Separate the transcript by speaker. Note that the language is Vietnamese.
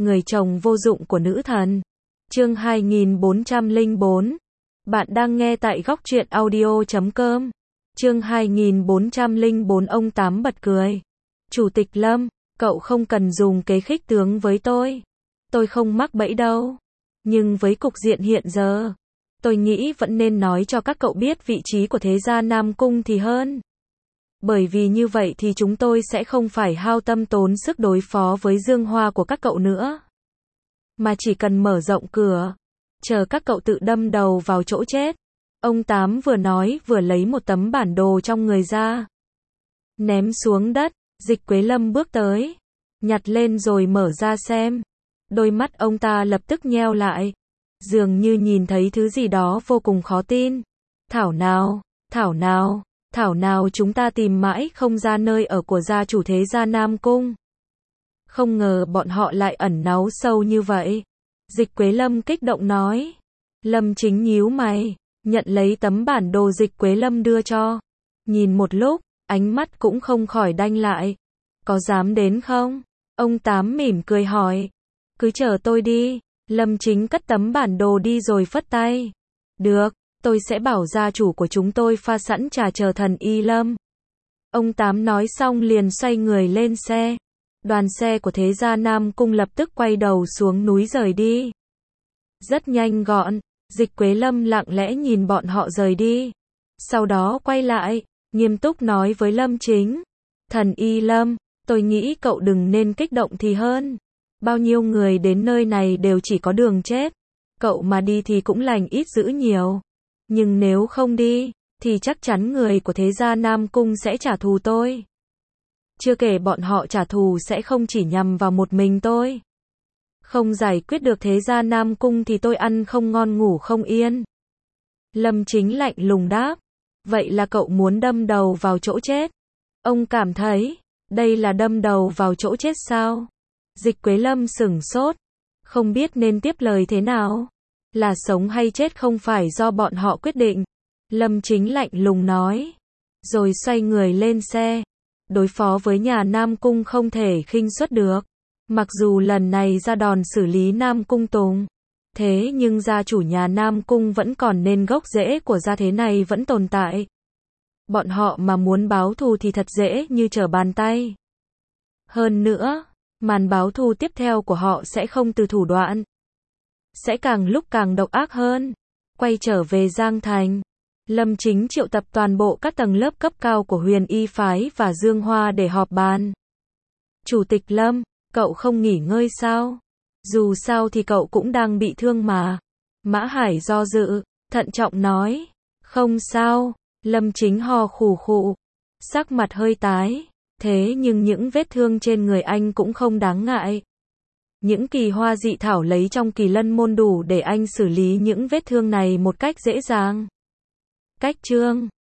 Speaker 1: Người chồng vô dụng của nữ thần. Chương 2404. Bạn đang nghe tại góc truyện audio.com. Chương 2404. Ông Tám bật cười. Chủ tịch Lâm, cậu không cần dùng kế khích tướng với tôi. Tôi không mắc bẫy đâu. Nhưng với cục diện hiện giờ, tôi nghĩ vẫn nên nói cho các cậu biết vị trí của thế gia Nam Cung thì hơn. Bởi vì như vậy thì chúng tôi sẽ không phải hao tâm tốn sức đối phó với dương hoa của các cậu nữa. Mà chỉ cần mở rộng cửa, chờ các cậu tự đâm đầu vào chỗ chết. Ông Tám vừa nói vừa lấy một tấm bản đồ trong người ra. Ném xuống đất, Dịch Quế Lâm bước tới. Nhặt lên rồi mở ra xem. Đôi mắt ông ta lập tức nheo lại. Dường như nhìn thấy thứ gì đó vô cùng khó tin. Thảo nào chúng ta tìm mãi không ra nơi ở của gia chủ thế gia Nam Cung. Không ngờ bọn họ lại ẩn náu sâu như vậy. Dịch Quế Lâm kích động nói. Lâm Chính nhíu mày, nhận lấy tấm bản đồ Dịch Quế Lâm đưa cho. Nhìn một lúc, ánh mắt cũng không khỏi đanh lại. Có dám đến không? Ông Tám mỉm cười hỏi. Cứ chờ tôi đi. Lâm Chính cất tấm bản đồ đi rồi phất tay. Được, tôi sẽ bảo gia chủ của chúng tôi pha sẵn trà chờ Thần Y Lâm. Ông Tám nói xong liền xoay người lên xe. Đoàn xe của thế gia Nam Cung lập tức quay đầu xuống núi rời đi. Rất nhanh gọn, Dịch Quế Lâm lặng lẽ nhìn bọn họ rời đi. Sau đó quay lại, nghiêm túc nói với Lâm Chính. Thần Y Lâm, tôi nghĩ cậu đừng nên kích động thì hơn. Bao nhiêu người đến nơi này đều chỉ có đường chết. Cậu mà đi thì cũng lành ít dữ nhiều. Nhưng nếu không đi, thì chắc chắn người của thế gia Nam Cung sẽ trả thù tôi. Chưa kể bọn họ trả thù sẽ không chỉ nhằm vào một mình tôi. Không giải quyết được thế gia Nam Cung thì tôi ăn không ngon ngủ không yên. Lâm Chính lạnh lùng đáp. Vậy là cậu muốn đâm đầu vào chỗ chết? Ông cảm thấy, đây là đâm đầu vào chỗ chết sao? Dịch Quế Lâm sửng sốt. Không biết nên tiếp lời thế nào. Là sống hay chết không phải do bọn họ quyết định. Lâm Chính lạnh lùng nói. Rồi xoay người lên xe. Đối phó với nhà Nam Cung không thể khinh suất được. Mặc dù lần này ra đòn xử lý Nam Cung Tùng. Thế nhưng gia chủ nhà Nam Cung vẫn còn nên gốc rễ của gia thế này vẫn tồn tại. Bọn họ mà muốn báo thù thì thật dễ như trở bàn tay. Hơn nữa, màn báo thù tiếp theo của họ sẽ không từ thủ đoạn. Sẽ càng lúc càng độc ác hơn. Quay trở về Giang Thành. Lâm Chính triệu tập toàn bộ các tầng lớp cấp cao của Huyền Y Phái và Dương Hoa để họp bàn. Chủ tịch Lâm, cậu không nghỉ ngơi sao? Dù sao thì cậu cũng đang bị thương mà. Mã Hải do dự, thận trọng nói. Không sao. Lâm Chính ho khù khụ. Sắc mặt hơi tái. Thế nhưng những vết thương trên người anh cũng không đáng ngại. Những kỳ hoa dị thảo lấy trong Kỳ Lân môn đủ để anh xử lý những vết thương này một cách dễ dàng. Cách chương